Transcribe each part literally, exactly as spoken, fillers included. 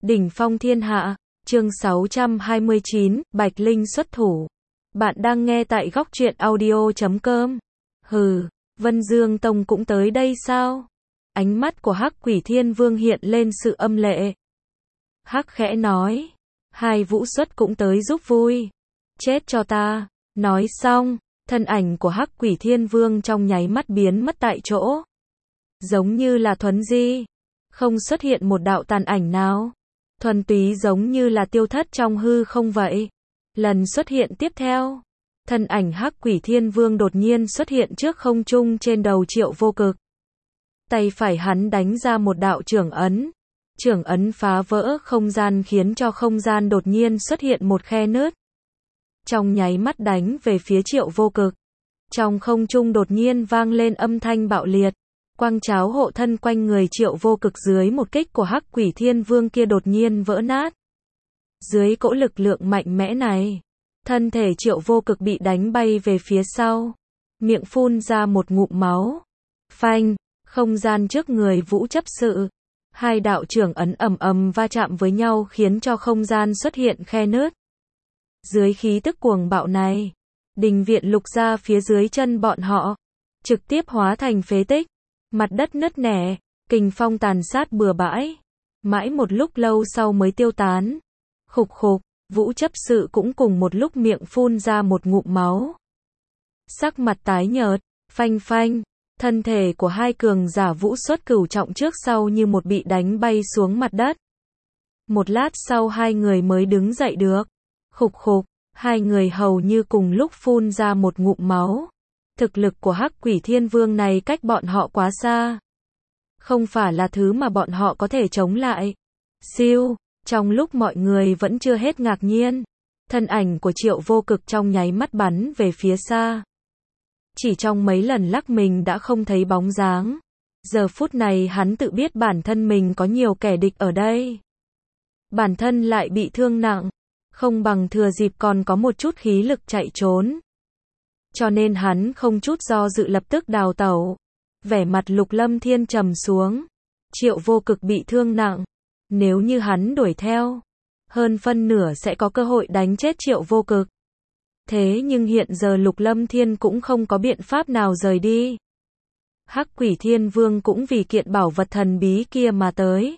Đỉnh phong thiên hạ, chương sáu trăm hai mươi chín, Bạch Linh xuất thủ. Bạn đang nghe tại góc truyện audio chấm com. Hừ, Vân Dương Tông cũng tới đây sao? Ánh mắt của Hắc Quỷ Thiên Vương hiện lên sự âm lệ. Hắc khẽ nói, hai vũ xuất cũng tới giúp vui. Chết cho ta. Nói xong, thân ảnh của Hắc Quỷ Thiên Vương trong nháy mắt biến mất tại chỗ. Giống như là thuấn di, không xuất hiện một đạo tàn ảnh nào. Thuần túy giống như là tiêu thất trong hư không vậy. Lần xuất hiện tiếp theo, thân ảnh Hắc Quỷ Thiên Vương đột nhiên xuất hiện trước không trung trên đầu Triệu Vô Cực. Tay phải hắn đánh ra một đạo chưởng ấn. Chưởng ấn phá vỡ không gian khiến cho không gian đột nhiên xuất hiện một khe nứt. Trong nháy mắt đánh về phía Triệu Vô Cực. Trong không trung đột nhiên vang lên âm thanh bạo liệt. Quang cháo hộ thân quanh người Triệu Vô Cực dưới một kích của Hắc Quỷ Thiên Vương kia đột nhiên vỡ nát. Dưới cỗ lực lượng mạnh mẽ này, thân thể Triệu Vô Cực bị đánh bay về phía sau, miệng phun ra một ngụm máu. Phanh, không gian trước người Vũ Chấp Sự, hai đạo chưởng ấn ầm ầm va chạm với nhau khiến cho không gian xuất hiện khe nứt. Dưới khí tức cuồng bạo này, đình viện Lục gia phía dưới chân bọn họ trực tiếp hóa thành phế tích. Mặt đất nứt nẻ, kình phong tàn sát bừa bãi, mãi một lúc lâu sau mới tiêu tán. Khục khục, Vũ Chấp Sự cũng cùng một lúc miệng phun ra một ngụm máu. Sắc mặt tái nhợt, phanh phanh, thân thể của hai cường giả vũ xuất cửu trọng trước sau như một bị đánh bay xuống mặt đất. Một lát sau hai người mới đứng dậy được. Khục khục, hai người hầu như cùng lúc phun ra một ngụm máu. Thực lực của Hắc Quỷ Thiên Vương này cách bọn họ quá xa. Không phải là thứ mà bọn họ có thể chống lại. Siêu, trong lúc mọi người vẫn chưa hết ngạc nhiên, thân ảnh của Triệu Vô Cực trong nháy mắt bắn về phía xa. Chỉ trong mấy lần lắc mình đã không thấy bóng dáng. Giờ phút này hắn tự biết bản thân mình có nhiều kẻ địch ở đây. Bản thân lại bị thương nặng, không bằng thừa dịp còn có một chút khí lực chạy trốn. Cho nên hắn không chút do dự lập tức đào tẩu. Vẻ mặt Lục Lâm Thiên trầm xuống. Triệu Vô Cực bị thương nặng. Nếu như hắn đuổi theo, hơn phân nửa sẽ có cơ hội đánh chết Triệu Vô Cực. Thế nhưng hiện giờ Lục Lâm Thiên cũng không có biện pháp nào rời đi. Hắc Quỷ Thiên Vương cũng vì kiện bảo vật thần bí kia mà tới.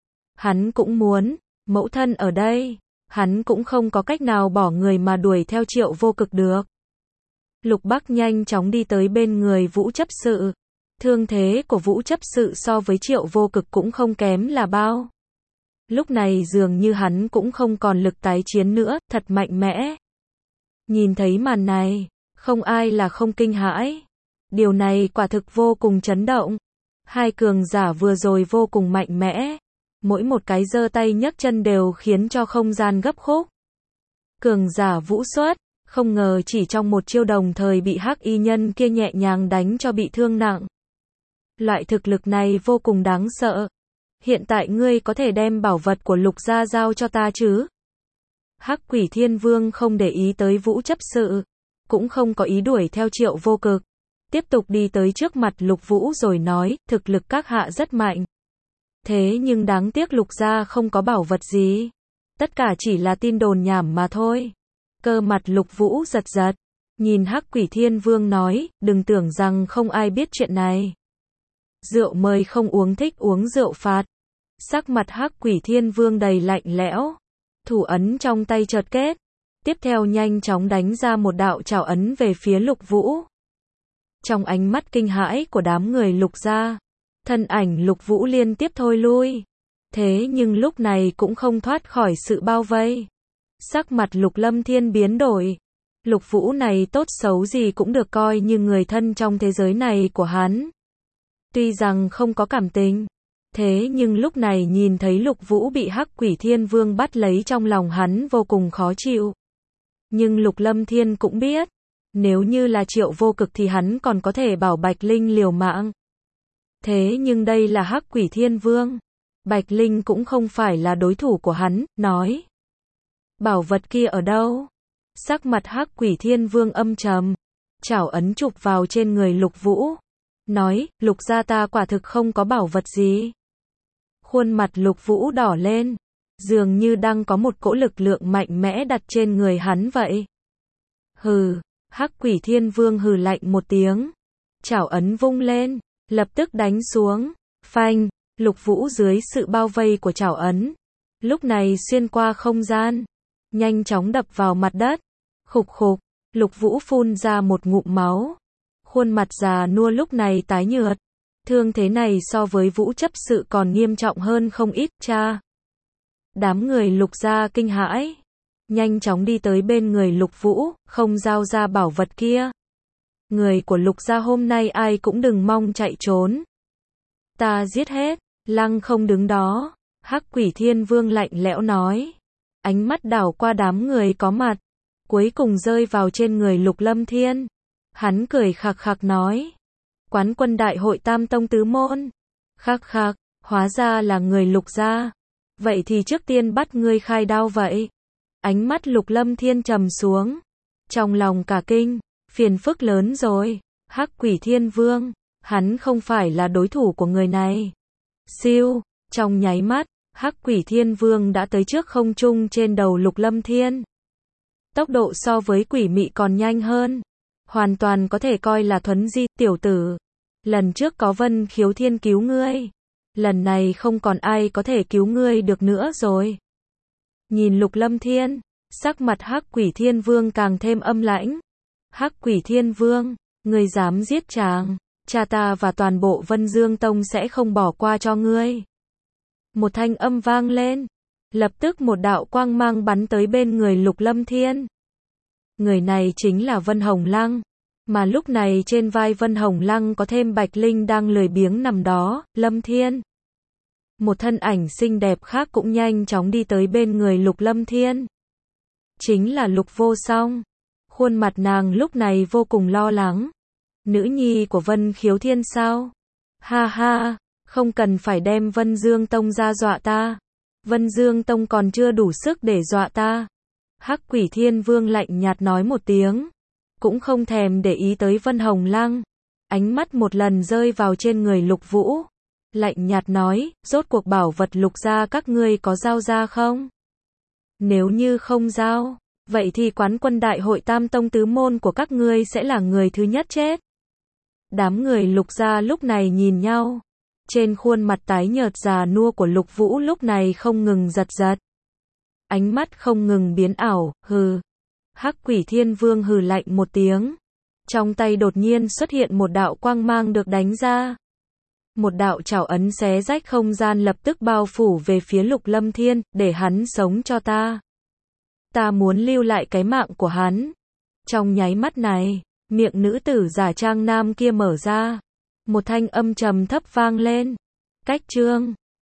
Hắn cũng muốn, mẫu thân ở đây, hắn cũng không có cách nào bỏ người mà đuổi theo Triệu Vô Cực được. Lục Bắc nhanh chóng đi tới bên người Vũ Chấp Sự. Thương thế của Vũ Chấp Sự so với Triệu Vô Cực cũng không kém là bao. Lúc này dường như hắn cũng không còn lực tái chiến nữa, thật mạnh mẽ. Nhìn thấy màn này, không ai là không kinh hãi. Điều này quả thực vô cùng chấn động. Hai cường giả vừa rồi vô cùng mạnh mẽ. Mỗi một cái giơ tay nhấc chân đều khiến cho không gian gấp khúc. Cường giả vũ xuất, không ngờ chỉ trong một chiêu đồng thời bị Hắc y nhân kia nhẹ nhàng đánh cho bị thương nặng. Loại thực lực này vô cùng đáng sợ. Hiện tại ngươi có thể đem bảo vật của Lục gia giao cho ta chứ? Hắc Quỷ Thiên Vương không để ý tới Vũ Chấp Sự, cũng không có ý đuổi theo Triệu Vô Cực. Tiếp tục đi tới trước mặt Lục Vũ rồi nói, thực lực các hạ rất mạnh. Thế nhưng đáng tiếc Lục gia không có bảo vật gì. Tất cả chỉ là tin đồn nhảm mà thôi. Cơ mặt Lục Vũ giật giật, nhìn Hắc Quỷ Thiên Vương nói, đừng tưởng rằng không ai biết chuyện này. Rượu mời không uống thích uống rượu phạt. Sắc mặt Hắc Quỷ Thiên Vương đầy lạnh lẽo, thủ ấn trong tay chợt kết, tiếp theo nhanh chóng đánh ra một đạo trảo ấn về phía Lục Vũ. Trong ánh mắt kinh hãi của đám người Lục gia, thân ảnh Lục Vũ liên tiếp thôi lui. Thế nhưng lúc này cũng không thoát khỏi sự bao vây. Sắc mặt Lục Lâm Thiên biến đổi. Lục Vũ này tốt xấu gì cũng được coi như người thân trong thế giới này của hắn. Tuy rằng không có cảm tình, thế nhưng lúc này nhìn thấy Lục Vũ bị Hắc Quỷ Thiên Vương bắt lấy trong lòng hắn vô cùng khó chịu. Nhưng Lục Lâm Thiên cũng biết, nếu như là Triệu Vô Cực thì hắn còn có thể bảo Bạch Linh liều mạng. Thế nhưng đây là Hắc Quỷ Thiên Vương. Bạch Linh cũng không phải là đối thủ của hắn, nói. Bảo vật kia ở đâu? Sắc mặt Hắc Quỷ Thiên Vương âm trầm, chảo ấn chụp vào trên người Lục Vũ. Nói, Lục gia ta quả thực không có bảo vật gì. Khuôn mặt Lục Vũ đỏ lên. dường như đang có một cỗ lực lượng mạnh mẽ đặt trên người hắn vậy. Hừ, Hắc Quỷ Thiên Vương hừ lạnh một tiếng. Chảo ấn vung lên, lập tức đánh xuống. Phanh, Lục Vũ dưới sự bao vây của chảo ấn, lúc này xuyên qua không gian, nhanh chóng đập vào mặt đất. Khục khục, Lục Vũ phun ra một ngụm máu. Khuôn mặt già nua lúc này tái nhợt. Thương thế này so với Vũ chấp sự còn nghiêm trọng hơn không ít, cha. Đám người Lục gia kinh hãi, nhanh chóng đi tới bên người Lục Vũ, không giao ra bảo vật kia. Người của Lục gia hôm nay ai cũng đừng mong chạy trốn. Ta giết hết. Lăng Không đứng đó. Hắc Quỷ Thiên Vương lạnh lẽo nói. Ánh mắt đảo qua đám người có mặt, cuối cùng rơi vào trên người Lục Lâm Thiên. Hắn cười khặc khặc nói. Quán quân đại hội Tam Tông Tứ Môn. Khắc khắc, hóa ra là người Lục gia. Vậy thì trước tiên bắt ngươi khai đao vậy. Ánh mắt Lục Lâm Thiên trầm xuống. Trong lòng cả kinh, phiền phức lớn rồi. Hắc Quỷ Thiên Vương, hắn không phải là đối thủ của người này. Siêu, trong nháy mắt, Hắc Quỷ Thiên Vương đã tới trước không trung trên đầu Lục Lâm Thiên. Tốc độ so với quỷ mị còn nhanh hơn. Hoàn toàn có thể coi là thuấn di, tiểu tử. Lần trước có Vân Khiếu Thiên cứu ngươi. Lần này không còn ai có thể cứu ngươi được nữa rồi. Nhìn Lục Lâm Thiên, sắc mặt Hắc Quỷ Thiên Vương càng thêm âm lãnh. Hắc Quỷ Thiên Vương, ngươi dám giết chàng, cha ta và toàn bộ Vân Dương Tông sẽ không bỏ qua cho ngươi. Một thanh âm vang lên, lập tức một đạo quang mang bắn tới bên người Lục Lâm Thiên. Người này chính là Vân Hồng Lăng, mà lúc này trên vai Vân Hồng Lăng có thêm Bạch Linh đang lười biếng nằm đó. Lâm Thiên. Một thân ảnh xinh đẹp khác cũng nhanh chóng đi tới bên người Lục Lâm Thiên. Chính là Lục Vô Song. Khuôn mặt nàng lúc này vô cùng lo lắng. Nữ nhi của Vân Khiếu Thiên sao? Ha ha, không cần phải đem Vân Dương Tông ra dọa ta. Vân Dương Tông còn chưa đủ sức để dọa ta. Hắc Quỷ Thiên Vương lạnh nhạt nói một tiếng, cũng không thèm để ý tới Vân Hồng Lăng. Ánh mắt một lần rơi vào trên người Lục Vũ. Lạnh nhạt nói, rốt cuộc bảo vật Lục gia các ngươi có giao ra không? Nếu như không giao, vậy thì quán quân đại hội Tam Tông Tứ Môn của các ngươi sẽ là người thứ nhất chết. Đám người Lục gia lúc này nhìn nhau. Trên khuôn mặt tái nhợt già nua của Lục Vũ lúc này không ngừng giật giật. Ánh mắt không ngừng biến ảo, hừ. Hắc Quỷ Thiên Vương hừ lạnh một tiếng. Trong tay đột nhiên xuất hiện một đạo quang mang được đánh ra. Một đạo chảo ấn xé rách không gian lập tức bao phủ về phía Lục Lâm Thiên, để hắn sống cho ta. Ta muốn lưu lại cái mạng của hắn. Trong nháy mắt này, miệng nữ tử giả trang nam kia mở ra. Một thanh âm trầm thấp vang lên. Cách chương